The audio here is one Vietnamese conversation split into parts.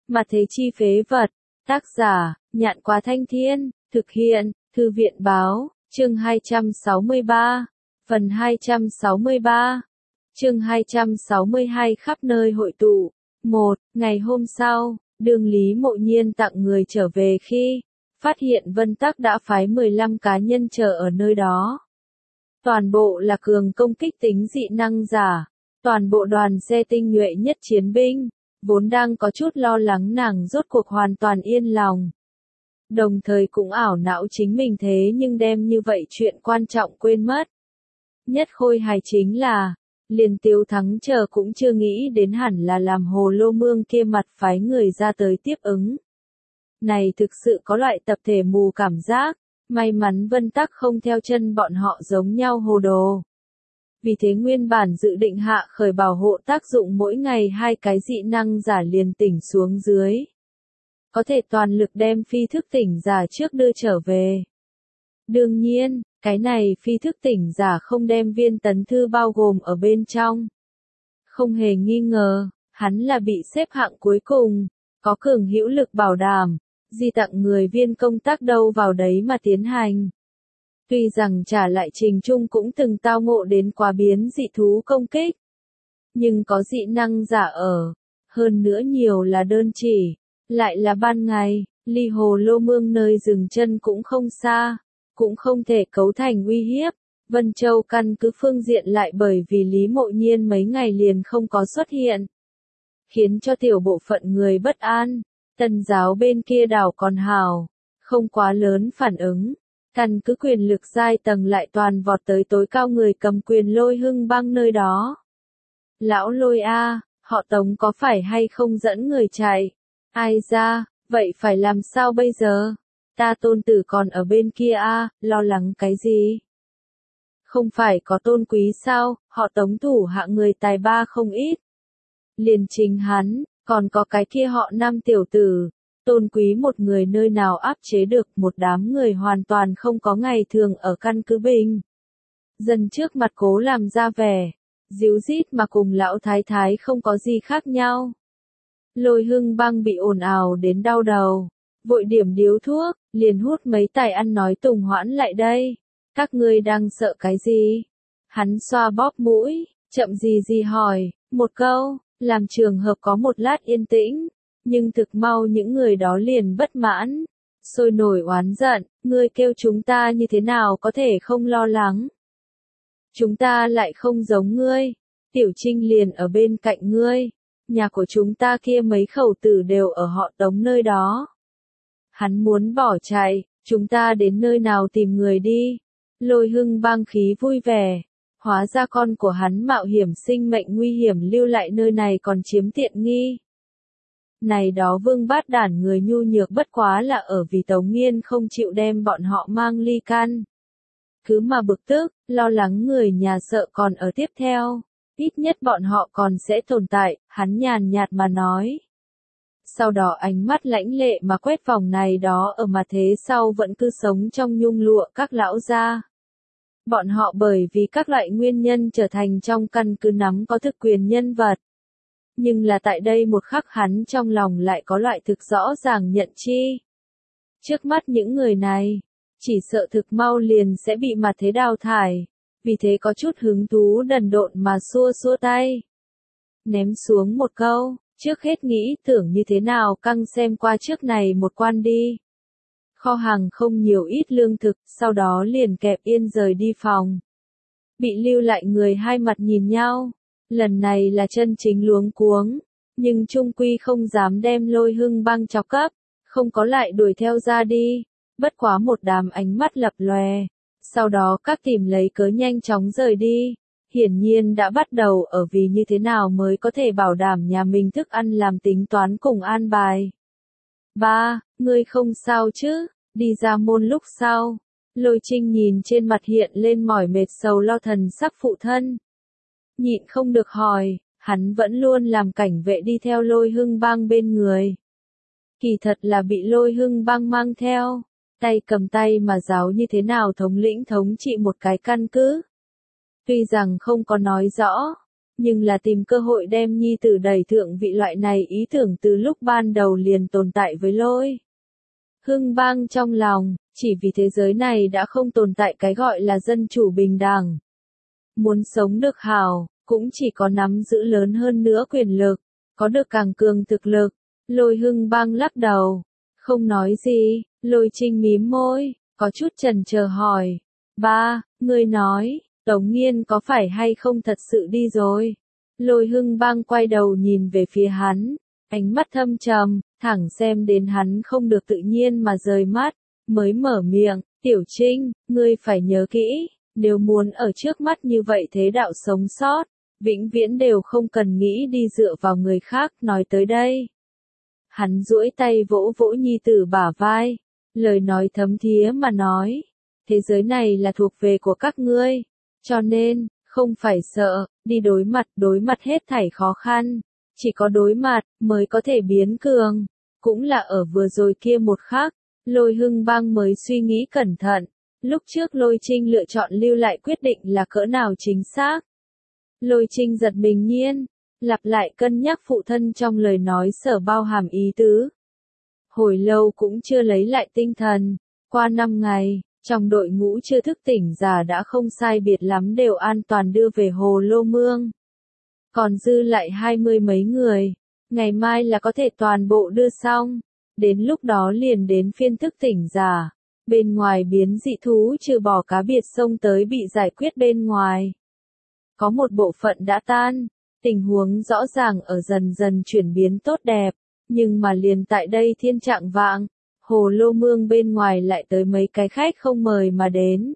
Mà thế chi phế vật. Tác giả, Nhạn Quá Thanh Thiên, thực hiện, Thư viện Báo, chương 263, phần 263, chương 262 khắp nơi hội tụ. 1. Ngày hôm sau, đường Lý Mộ Nhiên tặng người trở về khi phát hiện Vân Tắc đã phái 15 cá nhân chờ ở nơi đó. Toàn bộ là cường công kích tính dị năng giả, toàn bộ đoàn xe tinh nhuệ nhất chiến binh, vốn đang có chút lo lắng nàng rốt cuộc hoàn toàn yên lòng. Đồng thời cũng ảo não chính mình thế nhưng đem như vậy chuyện quan trọng quên mất. Nhất khôi hài chính là, liền Tiếu Thắng chờ cũng chưa nghĩ đến hẳn là làm Hồ Lô Mương kia mặt phái người ra tới tiếp ứng. Này thực sự có loại tập thể mù cảm giác, may mắn Vân Tắc không theo chân bọn họ giống nhau hồ đồ. Vì thế nguyên bản dự định hạ khởi bảo hộ tác dụng mỗi ngày 2 cái dị năng giả liền tỉnh xuống dưới. Có thể toàn lực đem phi thức tỉnh giả trước đưa trở về. Đương nhiên, cái này phi thức tỉnh giả không đem Viên Tấn Thư bao gồm ở bên trong. Không hề nghi ngờ, hắn là bị xếp hạng cuối cùng, có cường hữu lực bảo đảm, di tặng người viên công tác đâu vào đấy mà tiến hành. Tuy rằng trả lại trình trung cũng từng tao ngộ đến quá biến dị thú công kích. Nhưng có dị năng giả ở, hơn nữa nhiều là đơn chỉ, lại là ban ngày, ly Hồ Lô Mương nơi dừng chân cũng không xa, cũng không thể cấu thành uy hiếp. Vân Châu căn cứ phương diện lại bởi vì Lý Mộ Nhiên mấy ngày liền không có xuất hiện, khiến cho tiểu bộ phận người bất an. Tần giáo bên kia đảo còn hào, không quá lớn phản ứng. Căn cứ quyền lực giai tầng lại toàn vọt tới tối cao người cầm quyền Lôi Hưng Băng nơi đó. Lão Lôi a, họ Tống có phải hay không dẫn người chạy? Ai ra, vậy phải làm sao bây giờ? Ta tôn tử còn ở bên kia a, lo lắng cái gì? Không phải có Tôn Quý sao, họ Tống thủ hạ người tài ba không ít. Liền chính hắn, còn có cái kia họ Nam tiểu tử. Tôn Quý một người nơi nào áp chế được một đám người hoàn toàn không có ngày thường ở căn cứ bình. Dân trước mặt cố làm ra vẻ, díu dít mà cùng lão thái thái không có gì khác nhau. Lôi Hưng Băng bị ồn ào đến đau đầu, vội điểm điếu thuốc, liền hút mấy tài ăn nói tùng hoãn lại đây. Các ngươi đang sợ cái gì? Hắn xoa bóp mũi, chậm gì hỏi, một câu, làm trường hợp có một lát yên tĩnh. Nhưng thực mau những người đó liền bất mãn, sôi nổi oán giận, ngươi kêu chúng ta như thế nào có thể không lo lắng. Chúng ta lại không giống ngươi, Tiểu Trinh liền ở bên cạnh ngươi, nhà của chúng ta kia mấy khẩu tử đều ở họ Tống nơi đó. Hắn muốn bỏ chạy, chúng ta đến nơi nào tìm người đi. Lôi Hưng Băng khí vui vẻ, hóa ra con của hắn mạo hiểm sinh mệnh nguy hiểm lưu lại nơi này còn chiếm tiện nghi. Này đó vương bát đản người nhu nhược bất quá là ở vì Tống Nghiên không chịu đem bọn họ mang ly can. Cứ mà bực tức, lo lắng người nhà sợ còn ở tiếp theo, ít nhất bọn họ còn sẽ tồn tại, hắn nhàn nhạt mà nói. Sau đó ánh mắt lãnh lệ mà quét vòng này đó ở mà thế sau vẫn cứ sống trong nhung lụa các lão gia. Bọn họ bởi vì các loại nguyên nhân trở thành trong căn cứ nắm có thực quyền nhân vật. Nhưng là tại đây một khắc hắn trong lòng lại có loại thực rõ ràng nhận chi. Trước mắt những người này, chỉ sợ thực mau liền sẽ bị mặt thế đào thải, vì thế có chút hứng thú đần độn mà xua xua tay. Ném xuống một câu, trước hết nghĩ tưởng như thế nào căng xem qua trước này một quan đi. Kho hàng không nhiều ít lương thực, sau đó liền kẹp yên rời đi phòng. Bị lưu lại người hai mặt nhìn nhau. Lần này là chân chính luống cuống, nhưng trung quy không dám đem Lôi Hưng Băng chọc cấp, không có lại đuổi theo ra đi, bất quá một đám ánh mắt lập lòe, sau đó các tìm lấy cớ nhanh chóng rời đi, hiển nhiên đã bắt đầu ở vì như thế nào mới có thể bảo đảm nhà mình thức ăn làm tính toán cùng an bài. Ba, ngươi không sao chứ, đi ra môn lúc sau, Lôi Trinh nhìn trên mặt hiện lên mỏi mệt sầu lo thần sắc phụ thân. Nhịn không được hỏi, hắn vẫn luôn làm cảnh vệ đi theo Lôi Hưng Băng bên người. Kỳ thật là bị Lôi Hưng Băng mang theo, tay cầm tay mà giáo như thế nào thống lĩnh thống trị một cái căn cứ. Tuy rằng không có nói rõ, nhưng là tìm cơ hội đem nhi tử đẩy thượng vị loại này ý tưởng từ lúc ban đầu liền tồn tại với Lôi Hưng Bang trong lòng, chỉ vì thế giới này đã không tồn tại cái gọi là dân chủ bình đẳng. Muốn sống được hảo, cũng chỉ có nắm giữ lớn hơn nữa quyền lực, có được càng cường thực lực. Lôi Hưng Bang lắc đầu, không nói gì. Lôi Trinh mím môi, có chút chần chờ hỏi, ba, ngươi nói, Tống Nghiên có phải hay không thật sự đi rồi? Lôi Hưng Bang quay đầu nhìn về phía hắn, ánh mắt thâm trầm, thẳng xem đến hắn không được tự nhiên mà rời mắt, mới mở miệng, Tiểu Trinh, ngươi phải nhớ kỹ, nếu muốn ở trước mắt như vậy thế đạo sống sót, vĩnh viễn đều không cần nghĩ đi dựa vào người khác. Nói tới đây, hắn duỗi tay vỗ vỗ nhi tử bả vai, lời nói thấm thía mà nói, thế giới này là thuộc về của các ngươi, cho nên, không phải sợ, đi đối mặt hết thảy khó khăn, chỉ có đối mặt, mới có thể biến cường, cũng là ở vừa rồi kia một khắc, Lôi Hưng Bang mới suy nghĩ cẩn thận, lúc trước Lôi Trinh lựa chọn lưu lại quyết định là cỡ nào chính xác. Lôi Trinh giật mình nhiên, lặp lại cân nhắc phụ thân trong lời nói sở bao hàm ý tứ. Hồi lâu cũng chưa lấy lại tinh thần, qua 5 ngày, trong đội ngũ chưa thức tỉnh giả đã không sai biệt lắm đều an toàn đưa về Hồ Lô Mương. Còn dư lại 20 mấy người, ngày mai là có thể toàn bộ đưa xong, đến lúc đó liền đến phiên thức tỉnh giả. Bên ngoài biến dị thú trừ bỏ cá biệt sông tới bị giải quyết bên ngoài. Có một bộ phận đã tan, tình huống rõ ràng ở dần dần chuyển biến tốt đẹp, nhưng mà liền tại đây thiên trạng vạng, Hồ Lô Mương bên ngoài lại tới mấy cái khách không mời mà đến.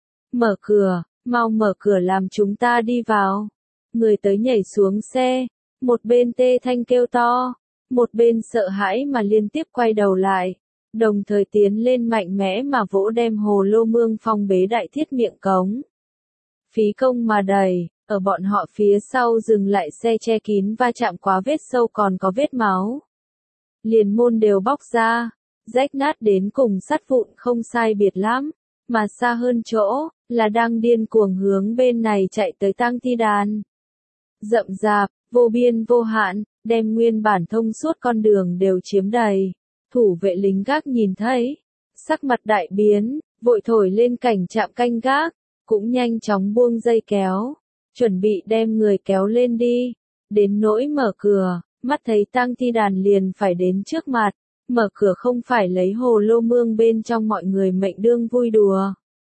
Mở cửa, mau mở cửa làm chúng ta đi vào. Người tới nhảy xuống xe, một bên tê thanh kêu to, một bên sợ hãi mà liên tiếp quay đầu lại, đồng thời tiến lên mạnh mẽ mà vỗ đem Hồ Lô Mương phong bế đại thiết miệng cống. Phí công mà đẩy, ở bọn họ phía sau dừng lại xe che kín va chạm quá vết sâu còn có vết máu. Liền môn đều bóc ra, rách nát đến cùng sắt vụn không sai biệt lắm, mà xa hơn chỗ, là đang điên cuồng hướng bên này chạy tới tang thi đàn. Rậm rạp, vô biên vô hạn, đem nguyên bản thông suốt con đường đều chiếm đầy. Thủ vệ lính gác nhìn thấy, sắc mặt đại biến, vội thổi lên cảnh trạm canh gác, cũng nhanh chóng buông dây kéo, chuẩn bị đem người kéo lên đi. Đến nỗi mở cửa, mắt thấy tang thi đàn liền phải đến trước mặt, mở cửa không phải lấy Hồ Lô Mương bên trong mọi người mệnh đương vui đùa.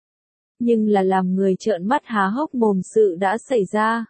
Nhưng là làm người trợn mắt há hốc mồm sự đã xảy ra.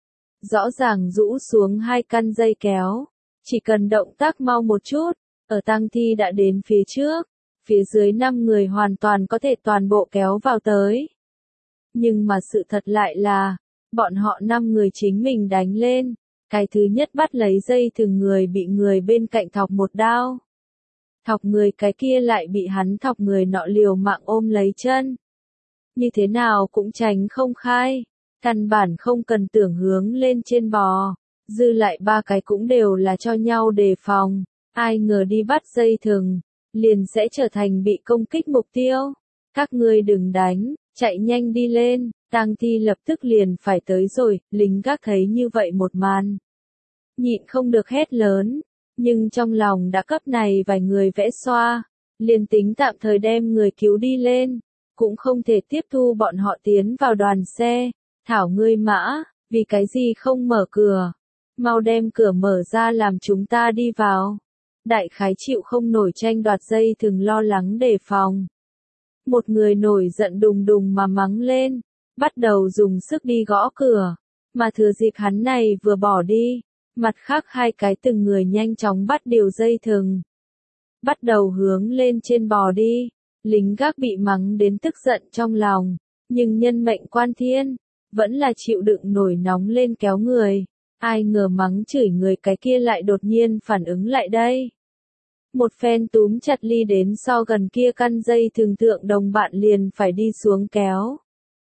Rõ ràng rũ xuống 2 căn dây kéo, chỉ cần động tác mau một chút, ở tang thi đã đến phía trước, phía dưới 5 người hoàn toàn có thể toàn bộ kéo vào tới. Nhưng mà sự thật lại là, bọn họ 5 người chính mình đánh lên, cái thứ nhất bắt lấy dây thừng người bị người bên cạnh thọc một đao. Thọc người cái kia lại bị hắn thọc người nọ liều mạng ôm lấy chân. Như thế nào cũng tránh không khai, căn bản không cần tưởng hướng lên trên bò, dư lại 3 cái cũng đều là cho nhau đề phòng, ai ngờ đi bắt dây thừng, liền sẽ trở thành bị công kích mục tiêu. Các ngươi đừng đánh, chạy nhanh đi lên, tang thi lập tức liền phải tới rồi, lính gác thấy như vậy một màn. Nhịn không được hét lớn, nhưng trong lòng đã cấp này vài người vẽ xoa, liền tính tạm thời đem người cứu đi lên, cũng không thể tiếp thu bọn họ tiến vào đoàn xe. Thảo ngươi mã, vì cái gì không mở cửa? Mau đem cửa mở ra làm chúng ta đi vào. Đại khái chịu không nổi tranh đoạt dây thừng lo lắng đề phòng. Một người nổi giận đùng đùng mà mắng lên, bắt đầu dùng sức đi gõ cửa, mà thừa dịp hắn này vừa bỏ đi, mặt khác 2 cái từng người nhanh chóng bắt điều dây thừng. Bắt đầu hướng lên trên bò đi, lính gác bị mắng đến tức giận trong lòng, nhưng nhân mệnh quan thiên, vẫn là chịu đựng nổi nóng lên kéo người. Ai ngờ mắng chửi người cái kia lại đột nhiên phản ứng lại đây. Một phen túm chặt ly đến so gần kia căn dây thường thượng đồng bạn liền phải đi xuống kéo.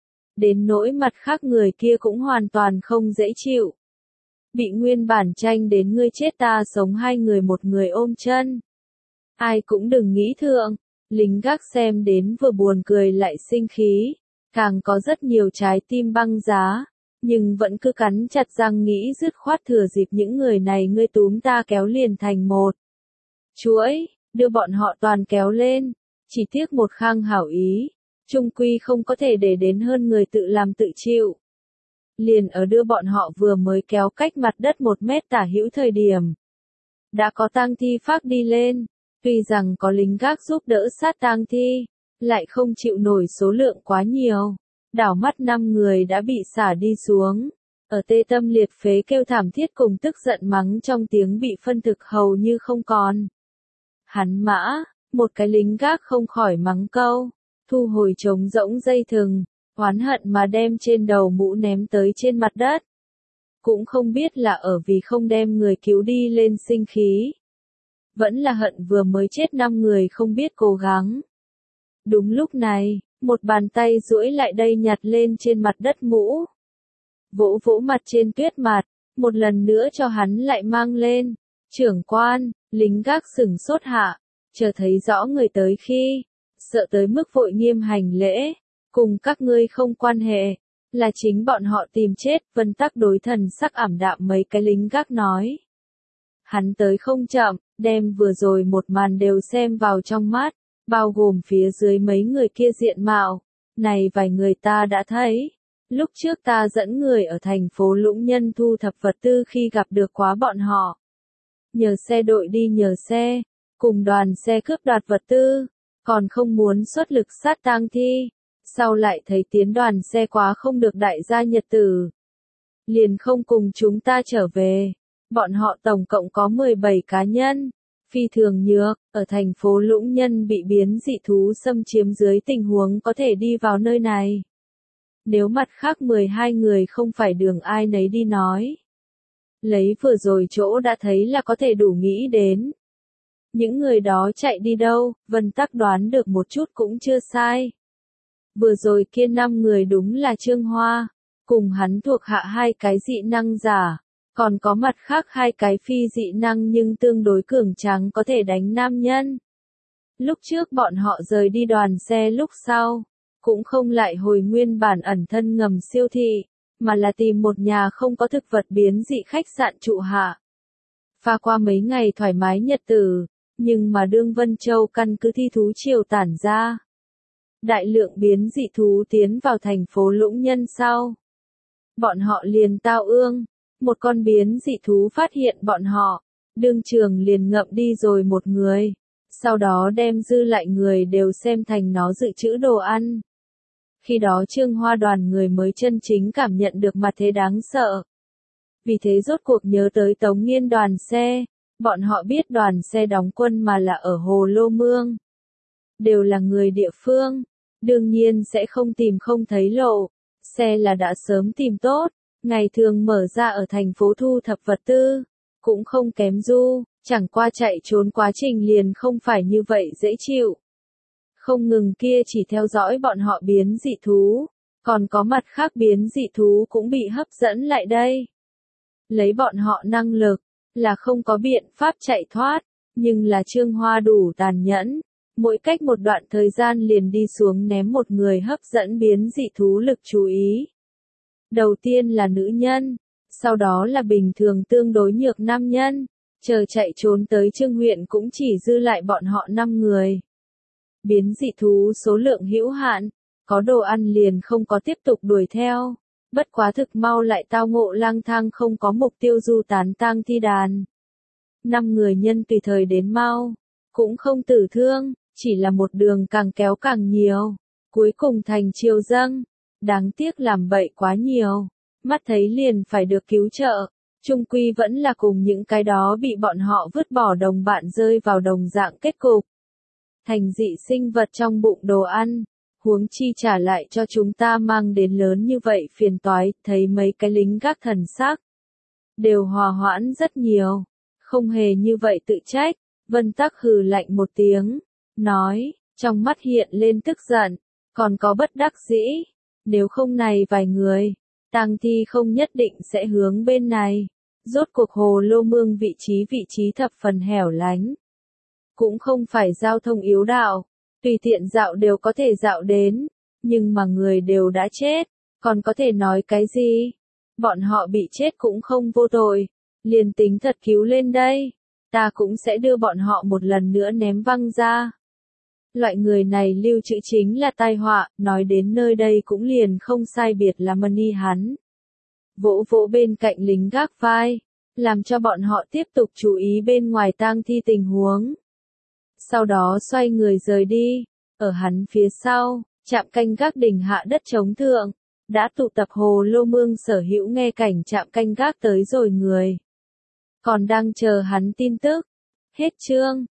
Đến nỗi mặt khác người kia cũng hoàn toàn không dễ chịu. Bị nguyên bản tranh đến ngươi chết ta sống 2 người một người ôm chân. Ai cũng đừng nghĩ thượng, lính gác xem đến vừa buồn cười lại sinh khí, càng có rất nhiều trái tim băng giá. nhưng vẫn cứ cắn chặt răng nghĩ dứt khoát thừa dịp những người này ngươi túm ta kéo liền thành một chuỗi, đưa bọn họ toàn kéo lên, chỉ tiếc một Khang hảo ý, chung quy không có thể để đến hơn người tự làm tự chịu. Liền ở đưa bọn họ vừa mới kéo cách mặt đất 1 mét tả hữu thời điểm. Đã có tang thi phác đi lên, tuy rằng có lính gác giúp đỡ sát tang thi, lại không chịu nổi số lượng quá nhiều. Đảo mắt 5 người đã bị xả đi xuống, ở tê tâm liệt phế kêu thảm thiết cùng tức giận mắng trong tiếng bị phân thực hầu như không còn. Hắn mã, một cái lính gác không khỏi mắng câu, thu hồi trống rỗng dây thừng, oán hận mà đem trên đầu mũ ném tới trên mặt đất. Cũng không biết là ở vì không đem người cứu đi lên sinh khí. Vẫn là hận vừa mới chết 5 người không biết cố gắng. Đúng lúc này, một bàn tay duỗi lại đây nhặt lên trên mặt đất mũ. Vỗ vỗ mặt trên tuyết mặt, một lần nữa cho hắn lại mang lên. Trưởng quan, lính gác sửng sốt hạ, chờ thấy rõ người tới khi, sợ tới mức vội nghiêm hành lễ, cùng các ngươi không quan hệ, là chính bọn họ tìm chết. Vân Tắc đối thần sắc ảm đạm mấy cái lính gác nói. Hắn tới không chậm, đem vừa rồi một màn đều xem vào trong mắt, bao gồm phía dưới mấy người kia diện mạo, này vài người ta đã thấy. Lúc trước ta dẫn người ở thành phố Lũng Nhân thu thập vật tư khi gặp được quá bọn họ. Nhờ xe đội đi nhờ xe, cùng đoàn xe cướp đoạt vật tư, còn không muốn xuất lực sát tang thi. Sau lại thấy tiến đoàn xe quá không được đại gia nhật tử. Liền không cùng chúng ta trở về. Bọn họ tổng cộng có 17 cá nhân. Phi thường nhược, ở thành phố Lũng Nhân bị biến dị thú xâm chiếm dưới tình huống có thể đi vào nơi này. Nếu mặt khác 12 người không phải đường ai nấy đi nói. Lấy vừa rồi chỗ đã thấy là có thể đủ nghĩ đến. Những người đó chạy đi đâu, Vân Tắc đoán được một chút cũng chưa sai. Vừa rồi kia 5 người đúng là Trương Hoa, cùng hắn thuộc hạ 2 cái dị năng giả, còn có mặt khác 2 cái phi dị năng nhưng tương đối cường tráng có thể đánh nam nhân. Lúc trước bọn họ rời đi đoàn xe lúc sau, cũng không lại hồi nguyên bản ẩn thân ngầm siêu thị, mà là tìm một nhà không có thực vật biến dị khách sạn trụ hạ. Pha qua mấy ngày thoải mái nhật tử, nhưng mà đương Vân Châu căn cứ thi thú triều tản ra. Đại lượng biến dị thú tiến vào thành phố Lũng Nhân sau. Bọn họ liền tao ương, một con biến dị thú phát hiện bọn họ, đương trường liền ngậm đi rồi một người, sau đó đem dư lại người đều xem thành nó dự trữ đồ ăn. Khi đó Trương Hoa đoàn người mới chân chính cảm nhận được mặt thế đáng sợ. Vì thế rốt cuộc nhớ tới Tống Nghiên đoàn xe, bọn họ biết đoàn xe đóng quân mà là ở Hồ Lô Mương. Đều là người địa phương, đương nhiên sẽ không tìm không thấy lộ, xe là đã sớm tìm tốt, ngày thường mở ra ở thành phố thu thập vật tư, cũng không kém du, chẳng qua chạy trốn quá trình liền không phải như vậy dễ chịu. Không ngừng kia chỉ theo dõi bọn họ biến dị thú, còn có mặt khác biến dị thú cũng bị hấp dẫn lại đây. Lấy bọn họ năng lực, là không có biện pháp chạy thoát, nhưng là Trương Hoa đủ tàn nhẫn, mỗi cách một đoạn thời gian liền đi xuống ném một người hấp dẫn biến dị thú lực chú ý. Đầu tiên là nữ nhân, sau đó là bình thường tương đối nhược nam nhân, chờ chạy trốn tới Trương huyện cũng chỉ dư lại bọn họ 5 người. Biến dị thú số lượng hữu hạn, có đồ ăn liền không có tiếp tục đuổi theo, bất quá thực mau lại tao ngộ lang thang không có mục tiêu du tán tang thi đàn. 5 người nhân tùy thời đến mau, cũng không tử thương, chỉ là một đường càng kéo càng nhiều, cuối cùng thành triều dâng, đáng tiếc làm bậy quá nhiều, mắt thấy liền phải được cứu trợ, chung quy vẫn là cùng những cái đó bị bọn họ vứt bỏ đồng bạn rơi vào đồng dạng kết cục. Thành dị sinh vật trong bụng đồ ăn, huống chi trả lại cho chúng ta mang đến lớn như vậy phiền toái, thấy mấy cái lính gác thần sắc, đều hòa hoãn rất nhiều, không hề như vậy tự trách. Vân Tắc hừ lạnh một tiếng, nói, trong mắt hiện lên tức giận, còn có bất đắc dĩ, nếu không này vài người, tang thi không nhất định sẽ hướng bên này. Rốt cuộc Hồ Lô Mương vị trí thập phần hẻo lánh, cũng không phải giao thông yếu đạo, tùy tiện dạo đều có thể dạo đến, nhưng mà người đều đã chết, còn có thể nói cái gì? Bọn họ bị chết cũng không vô tội, liền tính thật cứu lên đây, ta cũng sẽ đưa bọn họ một lần nữa ném văng ra. Loại người này lưu trữ chính là tai họa, nói đến nơi đây cũng liền không sai biệt là Money hắn. Vỗ vỗ bên cạnh lính gác vai, làm cho bọn họ tiếp tục chú ý bên ngoài tang thi tình huống. Sau đó xoay người rời đi, ở hắn phía sau, trạm canh gác đỉnh hạ đất chống thượng, đã tụ tập Hồ Lô Mương sở hữu nghe cảnh trạm canh gác tới rồi người. Còn đang chờ hắn tin tức. Hết chương.